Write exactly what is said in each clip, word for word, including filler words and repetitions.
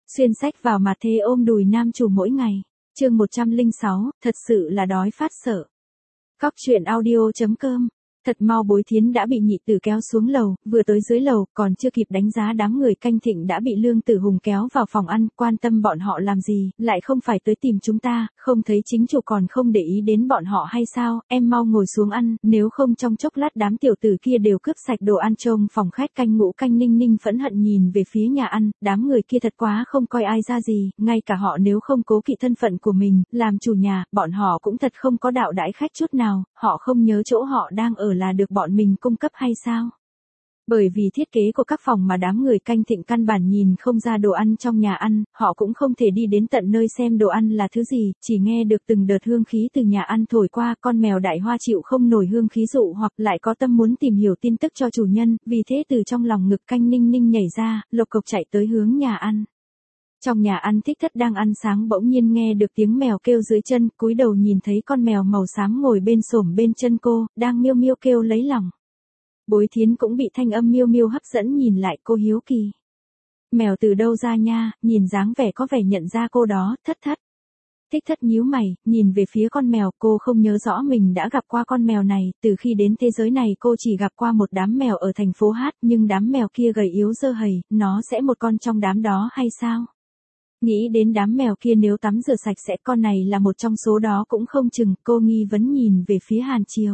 Xuyên sách vào mặt thế ôm đùi nam chủ mỗi ngày. Chương một trăm lẻ sáu, thật sự là đói phát sợ. Cóc truyện audio chấm com. Thật mau Bối Thiến đã bị Nhị Tử kéo xuống lầu, vừa tới dưới lầu, còn chưa kịp đánh giá đám người canh thịnh đã bị Lương Tử Hùng kéo vào phòng ăn, quan tâm bọn họ làm gì, lại không phải tới tìm chúng ta, không thấy chính chủ còn không để ý đến bọn họ hay sao, em mau ngồi xuống ăn, nếu không trong chốc lát đám tiểu tử kia đều cướp sạch đồ ăn. Trông phòng khách canh Ngũ Canh Ninh Ninh phẫn hận nhìn về phía nhà ăn, đám người kia thật quá không coi ai ra gì, ngay cả họ nếu không cố kỵ thân phận của mình, làm chủ nhà, bọn họ cũng thật không có đạo đãi khách chút nào, họ không nhớ chỗ họ đang ở là được bọn mình cung cấp hay sao? Bởi vì thiết kế của các phòng mà đám người canh thịnh căn bản nhìn không ra đồ ăn trong nhà ăn, họ cũng không thể đi đến tận nơi xem đồ ăn là thứ gì, chỉ nghe được từng đợt hương khí từ nhà ăn thổi qua. Con mèo Đại Hoa chịu không nổi hương khí dụ hoặc lại có tâm muốn tìm hiểu tin tức cho chủ nhân, vì thế từ trong lòng ngực canh Ninh Ninh nhảy ra, lộc cộc chạy tới hướng nhà ăn. Trong nhà ăn Thích Thất đang ăn sáng bỗng nhiên nghe được tiếng mèo kêu dưới chân, cúi đầu nhìn thấy con mèo màu xám ngồi bên xổm bên chân cô, đang miêu miêu kêu lấy lòng. Bối Thiến cũng bị thanh âm miêu miêu hấp dẫn nhìn lại, cô hiếu kỳ. Mèo từ đâu ra nha, nhìn dáng vẻ có vẻ nhận ra cô đó. Thất Thất. Thích Thất nhíu mày, nhìn về phía con mèo, cô không nhớ rõ mình đã gặp qua con mèo này, từ khi đến thế giới này cô chỉ gặp qua một đám mèo ở thành phố Hát, nhưng đám mèo kia gầy yếu dơ hầy, nó sẽ một con trong đám đó hay sao? Nghĩ đến đám mèo kia nếu tắm rửa sạch sẽ, con này là một trong số đó cũng không chừng, cô nghi vấn nhìn về phía Hàn Triều.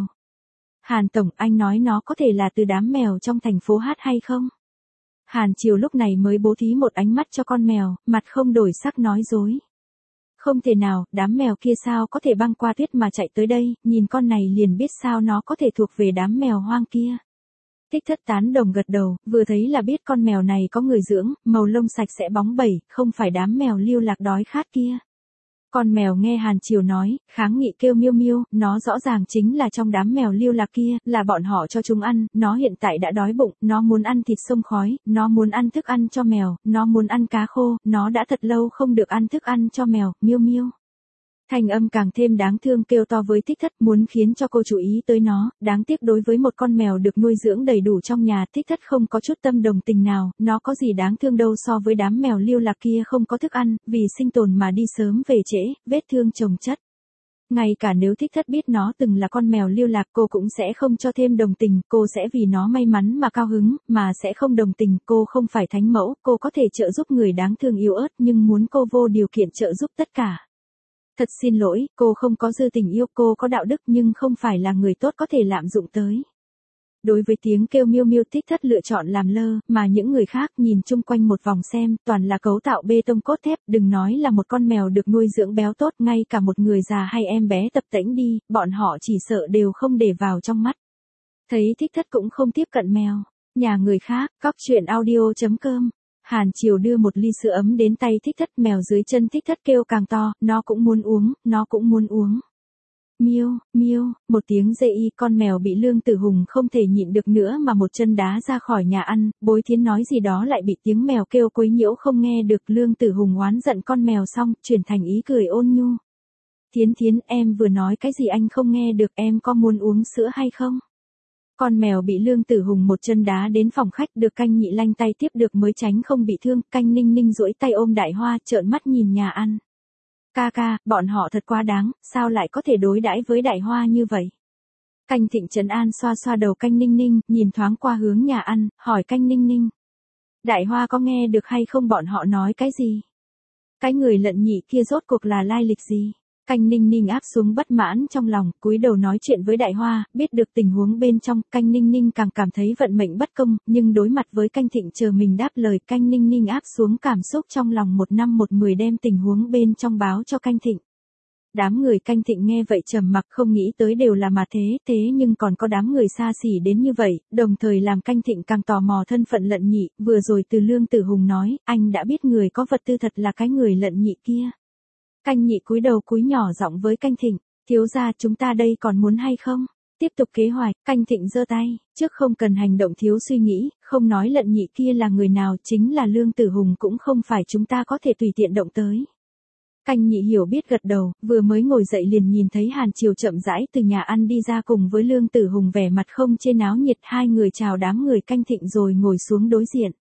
Hàn Tổng, anh nói nó có thể là từ đám mèo trong thành phố Hát hay không? Hàn Triều lúc này mới bố thí một ánh mắt cho con mèo, mặt không đổi sắc nói dối. Không thể nào, đám mèo kia sao có thể băng qua tuyết mà chạy tới đây, nhìn con này liền biết sao nó có thể thuộc về đám mèo hoang kia. Thích Thất tán đồng gật đầu, vừa thấy là biết con mèo này có người dưỡng, màu lông sạch sẽ bóng bẩy, không phải đám mèo lưu lạc đói khát kia. Con mèo nghe Hàn Triều nói, kháng nghị kêu miêu miêu, nó rõ ràng chính là trong đám mèo lưu lạc kia, là bọn họ cho chúng ăn, nó hiện tại đã đói bụng, nó muốn ăn thịt sông khói, nó muốn ăn thức ăn cho mèo, nó muốn ăn cá khô, nó đã thật lâu không được ăn thức ăn cho mèo, miêu miêu. Thanh âm càng thêm đáng thương kêu to với Thích Thất, muốn khiến cho cô chú ý tới nó, đáng tiếc đối với một con mèo được nuôi dưỡng đầy đủ trong nhà, Thích Thất không có chút tâm đồng tình nào, nó có gì đáng thương đâu so với đám mèo lưu lạc kia không có thức ăn, vì sinh tồn mà đi sớm về trễ, vết thương chồng chất. Ngay cả nếu Thích Thất biết nó từng là con mèo lưu lạc cô cũng sẽ không cho thêm đồng tình, cô sẽ vì nó may mắn mà cao hứng, mà sẽ không đồng tình, cô không phải thánh mẫu, cô có thể trợ giúp người đáng thương yếu ớt nhưng muốn cô vô điều kiện trợ giúp tất cả. Thật xin lỗi, cô không có dư tình yêu, cô có đạo đức nhưng không phải là người tốt có thể lạm dụng tới. Đối với tiếng kêu miêu miêu, Thích Thất lựa chọn làm lơ, mà những người khác nhìn chung quanh một vòng xem, toàn là cấu tạo bê tông cốt thép, đừng nói là một con mèo được nuôi dưỡng béo tốt, ngay cả một người già hay em bé tập tễnh đi, bọn họ chỉ sợ đều không để vào trong mắt. Thấy Thích Thất cũng không tiếp cận mèo, nhà người khác, cóc truyện audio chấm com. Hàn Triều đưa một ly sữa ấm đến tay Thích Thất, mèo dưới chân Thích Thất kêu càng to, nó cũng muốn uống, nó cũng muốn uống. Miêu, miêu, một tiếng dê y, con mèo bị Lương Tử Hùng không thể nhịn được nữa mà một chân đá ra khỏi nhà ăn, Bối Thiến nói gì đó lại bị tiếng mèo kêu quấy nhiễu không nghe được. Lương Tử Hùng oán giận con mèo xong, chuyển thành ý cười ôn nhu. Thiến Thiến, em vừa nói cái gì anh không nghe được, em có muốn uống sữa hay không? Con mèo bị Lương Tử Hùng một chân đá đến phòng khách, được canh Nhị lanh tay tiếp được mới tránh không bị thương, canh Ninh Ninh duỗi tay ôm Đại Hoa, trợn mắt nhìn nhà ăn. Ca ca, bọn họ thật quá đáng, sao lại có thể đối đãi với Đại Hoa như vậy? Canh Thịnh trấn an xoa xoa đầu canh Ninh Ninh, nhìn thoáng qua hướng nhà ăn, hỏi canh Ninh Ninh. Đại Hoa có nghe được hay không bọn họ nói cái gì? Cái người lận nhị kia rốt cuộc là lai lịch gì? Canh Ninh Ninh áp xuống bất mãn trong lòng, cúi đầu nói chuyện với Đại Hoa, biết được tình huống bên trong, canh Ninh Ninh càng cảm thấy vận mệnh bất công, nhưng đối mặt với canh Thịnh chờ mình đáp lời, canh Ninh Ninh áp xuống cảm xúc trong lòng, một năm một mười đem tình huống bên trong báo cho canh Thịnh. Đám người canh Thịnh nghe vậy trầm mặc, không nghĩ tới đều là mà thế, thế nhưng còn có đám người xa xỉ đến như vậy, đồng thời làm canh Thịnh càng tò mò thân phận lận nhị, vừa rồi từ Lương Tử Hùng nói, anh đã biết người có vật tư thật là cái người lận nhị kia. Canh Nhị cúi đầu cúi nhỏ giọng với canh Thịnh, thiếu gia chúng ta đây còn muốn hay không? Tiếp tục kế hoạch, canh Thịnh giơ tay, trước không cần hành động thiếu suy nghĩ, không nói lận nhị kia là người nào, chính là Lương Tử Hùng cũng không phải chúng ta có thể tùy tiện động tới. Canh Nhị hiểu biết gật đầu, vừa mới ngồi dậy liền nhìn thấy Hàn Triều chậm rãi từ nhà ăn đi ra cùng với Lương Tử Hùng vẻ mặt không chê náo nhiệt, hai người chào đám người canh Thịnh rồi ngồi xuống đối diện.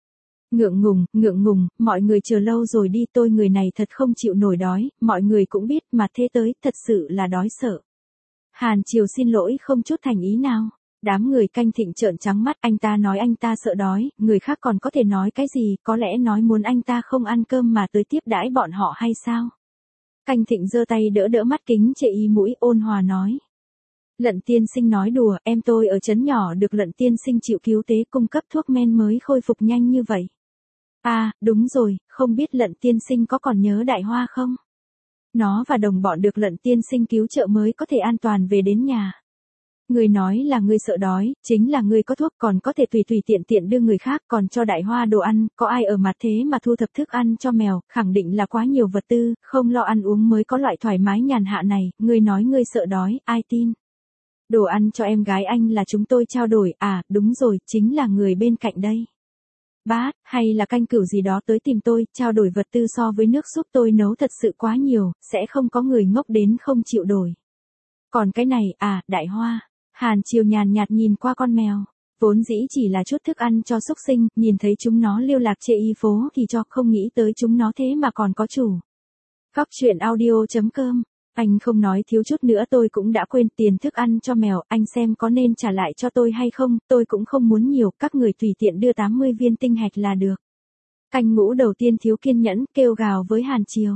Ngượng ngùng, ngượng ngùng, mọi người chờ lâu rồi đi, tôi người này thật không chịu nổi đói, mọi người cũng biết mà thế tới, thật sự là đói sợ. Hàn Triều xin lỗi không chút thành ý nào. Đám người Canh Thịnh trợn trắng mắt, anh ta nói anh ta sợ đói, người khác còn có thể nói cái gì, có lẽ nói muốn anh ta không ăn cơm mà tới tiếp đãi bọn họ hay sao? Canh Thịnh giơ tay đỡ đỡ mắt kính chệ y mũi, ôn hòa nói. Lận tiên sinh nói đùa, em tôi ở trấn nhỏ được Lận tiên sinh chịu cứu tế cung cấp thuốc men mới khôi phục nhanh như vậy. À, đúng rồi, không biết Lận tiên sinh có còn nhớ Đại Hoa không? Nó và đồng bọn được Lận tiên sinh cứu trợ mới có thể an toàn về đến nhà. Người nói là người sợ đói, chính là người có thuốc còn có thể tùy tùy tiện tiện đưa người khác còn cho Đại Hoa đồ ăn, có ai ở mặt thế mà thu thập thức ăn cho mèo, khẳng định là quá nhiều vật tư, không lo ăn uống mới có loại thoải mái nhàn hạ này, người nói người sợ đói, ai tin. Đồ ăn cho em gái anh là chúng tôi trao đổi, à, đúng rồi, chính là người bên cạnh đây. Bát, hay là canh cửu gì đó tới tìm tôi, trao đổi vật tư so với nước giúp tôi nấu thật sự quá nhiều, sẽ không có người ngốc đến không chịu đổi. Còn cái này, à, Đại Hoa. Hàn Triều nhàn nhạt nhìn qua con mèo, vốn dĩ chỉ là chút thức ăn cho súc sinh, nhìn thấy chúng nó lưu lạc chê y phố thì cho, không nghĩ tới chúng nó thế mà còn có chủ. Góc truyện audio chấm com, anh không nói thiếu chút nữa tôi cũng đã quên tiền thức ăn cho mèo, anh xem có nên trả lại cho tôi hay không, tôi cũng không muốn nhiều, các người tùy tiện đưa tám mươi viên tinh hạch là được. Canh ngũ đầu tiên thiếu kiên nhẫn, kêu gào với Hàn Triều.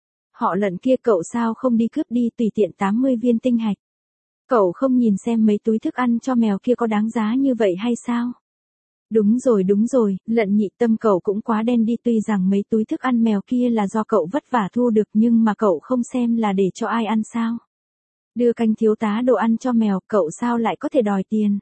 Họ Lận kia cậu sao không đi cướp đi tùy tiện tám mươi viên tinh hạch. Cậu không nhìn xem mấy túi thức ăn cho mèo kia có đáng giá như vậy hay sao? Đúng rồi đúng rồi, Lận nhị tâm cậu cũng quá đen đi, tuy rằng mấy túi thức ăn mèo kia là do cậu vất vả thu được nhưng mà cậu không xem là để cho ai ăn sao? Đưa Canh thiếu tá đồ ăn cho mèo, cậu sao lại có thể đòi tiền?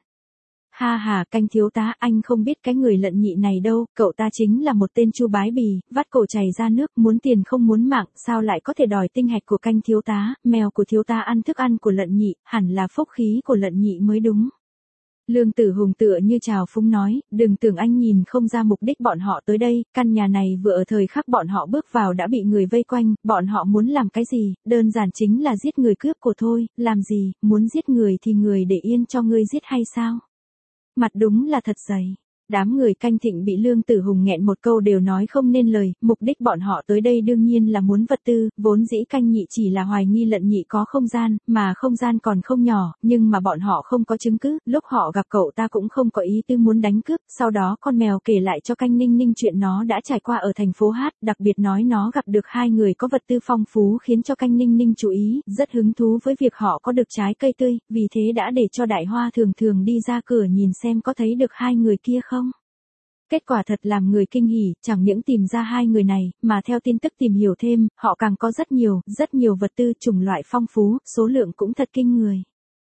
Ha ha, Canh thiếu tá, anh không biết cái người Lận nhị này đâu, cậu ta chính là một tên chu bái bì, vắt cổ chảy ra nước, muốn tiền không muốn mạng, sao lại có thể đòi tinh hạch của Canh thiếu tá, mèo của thiếu tá ăn thức ăn của Lận nhị, hẳn là phúc khí của Lận nhị mới đúng. Lương Tử Hùng tựa như trào phúng nói, đừng tưởng anh nhìn không ra mục đích bọn họ tới đây, căn nhà này vừa ở thời khắc bọn họ bước vào đã bị người vây quanh, bọn họ muốn làm cái gì, đơn giản chính là giết người cướp của thôi, làm gì, muốn giết người thì người để yên cho ngươi giết hay sao? Mặt đúng là thật dày. Đám người Canh Thịnh bị Lương Tử Hùng nghẹn một câu đều nói không nên lời, mục đích bọn họ tới đây đương nhiên là muốn vật tư, vốn dĩ Canh nhị chỉ là hoài nghi Lận nhị có không gian, mà không gian còn không nhỏ, nhưng mà bọn họ không có chứng cứ, lúc họ gặp cậu ta cũng không có ý tư muốn đánh cướp, sau đó con mèo kể lại cho Canh Ninh Ninh chuyện nó đã trải qua ở thành phố Hát, đặc biệt nói nó gặp được hai người có vật tư phong phú khiến cho Canh Ninh Ninh chú ý, rất hứng thú với việc họ có được trái cây tươi, vì thế đã để cho Đại Hoa thường thường đi ra cửa nhìn xem có thấy được hai người kia không. Kết quả thật làm người kinh hỉ, chẳng những tìm ra hai người này, mà theo tin tức tìm hiểu thêm, họ càng có rất nhiều, rất nhiều vật tư chủng loại phong phú, số lượng cũng thật kinh người.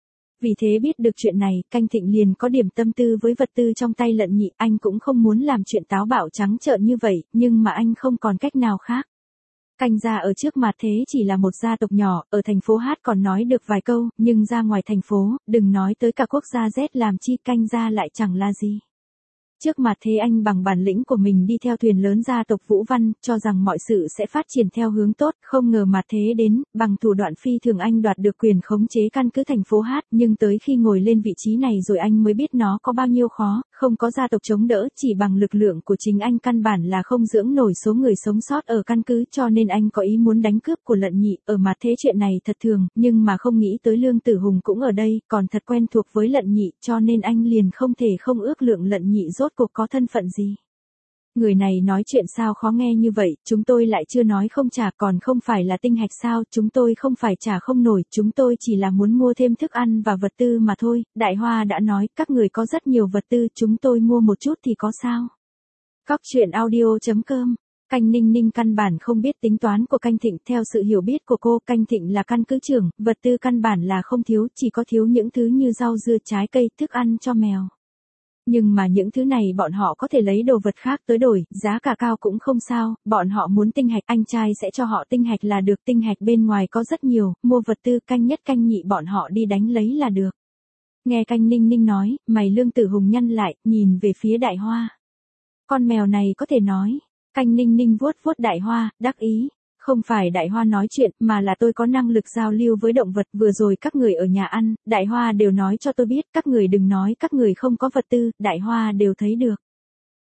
Vì thế biết được chuyện này, Canh Thịnh liền có điểm tâm tư với vật tư trong tay Lận nhị, anh cũng không muốn làm chuyện táo bạo trắng trợn như vậy, nhưng mà anh không còn cách nào khác. Canh gia ở trước mặt thế chỉ là một gia tộc nhỏ, ở thành phố Hát còn nói được vài câu, nhưng ra ngoài thành phố, đừng nói tới cả quốc gia Z làm chi, Canh gia lại chẳng là gì. Trước mặt thế anh bằng bản lĩnh của mình đi theo thuyền lớn gia tộc Vũ Văn, cho rằng mọi sự sẽ phát triển theo hướng tốt, không ngờ mặt thế đến, bằng thủ đoạn phi thường anh đoạt được quyền khống chế căn cứ thành phố Hát, nhưng tới khi ngồi lên vị trí này rồi anh mới biết nó có bao nhiêu khó, không có gia tộc chống đỡ, chỉ bằng lực lượng của chính anh căn bản là không dưỡng nổi số người sống sót ở căn cứ, cho nên anh có ý muốn đánh cướp của Lận nhị, ở mặt thế chuyện này thật thường, nhưng mà không nghĩ tới Lương Tử Hùng cũng ở đây, còn thật quen thuộc với Lận nhị, cho nên anh liền không thể không ước lượng Lận nhị rốt cuộc có thân phận gì. Người này nói chuyện sao khó nghe như vậy, chúng tôi lại chưa nói không trả, còn không phải là tinh hạch sao, chúng tôi không phải trả không nổi, chúng tôi chỉ là muốn mua thêm thức ăn và vật tư mà thôi, Đại Hoa đã nói, các người có rất nhiều vật tư, chúng tôi mua một chút thì có sao. Góc truyện audio chấm com. Canh Ninh Ninh căn bản không biết tính toán của Canh Thịnh, theo sự hiểu biết của cô, Canh Thịnh là căn cứ trưởng, vật tư căn bản là không thiếu, chỉ có thiếu những thứ như rau dưa trái cây, thức ăn cho mèo. Nhưng mà những thứ này bọn họ có thể lấy đồ vật khác tới đổi, giá cả cao cũng không sao, bọn họ muốn tinh hạch, anh trai sẽ cho họ tinh hạch là được, tinh hạch bên ngoài có rất nhiều, mua vật tư, Canh nhất Canh nhị bọn họ đi đánh lấy là được. Nghe Canh Ninh Ninh nói, mày Lương Tử Hùng nhăn lại, nhìn về phía Đại Hoa. Con mèo này có thể nói, Canh Ninh Ninh vuốt vuốt Đại Hoa, đắc ý. Không phải Đại Hoa nói chuyện, mà là tôi có năng lực giao lưu với động vật, vừa rồi các người ở nhà ăn, Đại Hoa đều nói cho tôi biết, các người đừng nói các người không có vật tư, Đại Hoa đều thấy được.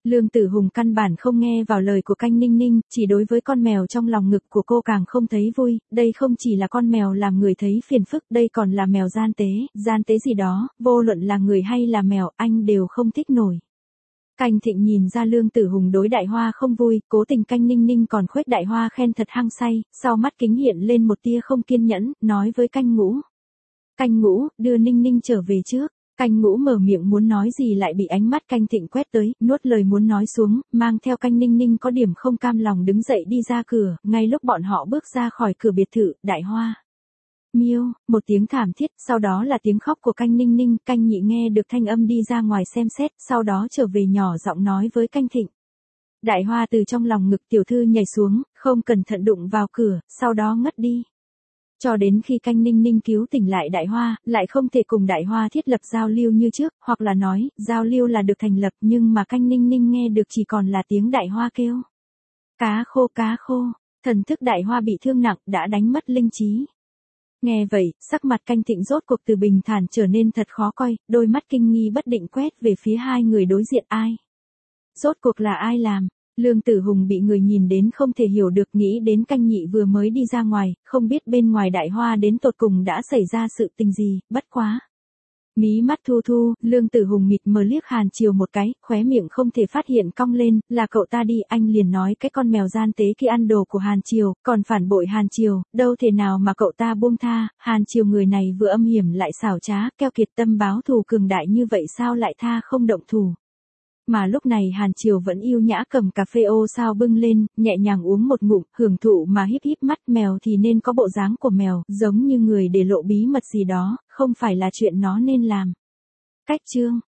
Lương Tử Hùng căn bản không nghe vào lời của Canh Ninh Ninh, chỉ đối với con mèo trong lòng ngực của cô càng không thấy vui, đây không chỉ là con mèo làm người thấy phiền phức, đây còn là mèo gian tế, gian tế gì đó, vô luận là người hay là mèo, anh đều không thích nổi. Canh Thịnh nhìn ra Lương Tử Hùng đối Đại Hoa không vui, cố tình Canh Ninh Ninh còn khuếch Đại Hoa khen thật hăng say, sau mắt kính hiện lên một tia không kiên nhẫn, nói với Canh Ngũ. Canh Ngũ, đưa Ninh Ninh trở về trước. Canh Ngũ mở miệng muốn nói gì lại bị ánh mắt Canh Thịnh quét tới, nuốt lời muốn nói xuống, mang theo Canh Ninh Ninh có điểm không cam lòng đứng dậy đi ra cửa, ngay lúc bọn họ bước ra khỏi cửa biệt thự, Đại Hoa. Miêu, một tiếng thảm thiết, sau đó là tiếng khóc của Canh Ninh Ninh, Canh Nhị nghe được thanh âm đi ra ngoài xem xét, sau đó trở về nhỏ giọng nói với Canh Thịnh. Đại Hoa từ trong lòng ngực tiểu thư nhảy xuống, không cẩn thận đụng vào cửa, sau đó ngất đi. Cho đến khi Canh Ninh Ninh cứu tỉnh lại Đại Hoa, lại không thể cùng Đại Hoa thiết lập giao lưu như trước, hoặc là nói, giao lưu là được thành lập nhưng mà Canh Ninh Ninh nghe được chỉ còn là tiếng Đại Hoa kêu. Cá khô cá khô, thần thức Đại Hoa bị thương nặng đã đánh mất linh trí. Nghe vậy, sắc mặt Canh Thịnh rốt cuộc từ bình thản trở nên thật khó coi, đôi mắt kinh nghi bất định quét về phía hai người đối diện ai. Rốt cuộc là ai làm? Lương Tử Hùng bị người nhìn đến không thể hiểu được, nghĩ đến Canh Nhị vừa mới đi ra ngoài, không biết bên ngoài Đại Hoa đến tột cùng đã xảy ra sự tình gì, bất quá. Mí mắt thu thu, Lương Tử Hùng mịt mờ liếc Hàn Triều một cái, khóe miệng không thể phát hiện cong lên, là cậu ta đi, anh liền nói cái con mèo gian tế kia ăn đồ của Hàn Triều, còn phản bội Hàn Triều, đâu thể nào mà cậu ta buông tha, Hàn Triều người này vừa âm hiểm lại xảo trá, keo kiệt tâm báo thù cường đại như vậy sao lại tha không động thủ. Mà lúc này Hàn Triều vẫn yêu nhã cầm cà phê ô sao bưng lên, nhẹ nhàng uống một ngụm, hưởng thụ mà híp híp mắt, mèo thì nên có bộ dáng của mèo, giống như người để lộ bí mật gì đó, không phải là chuyện nó nên làm. Cách chương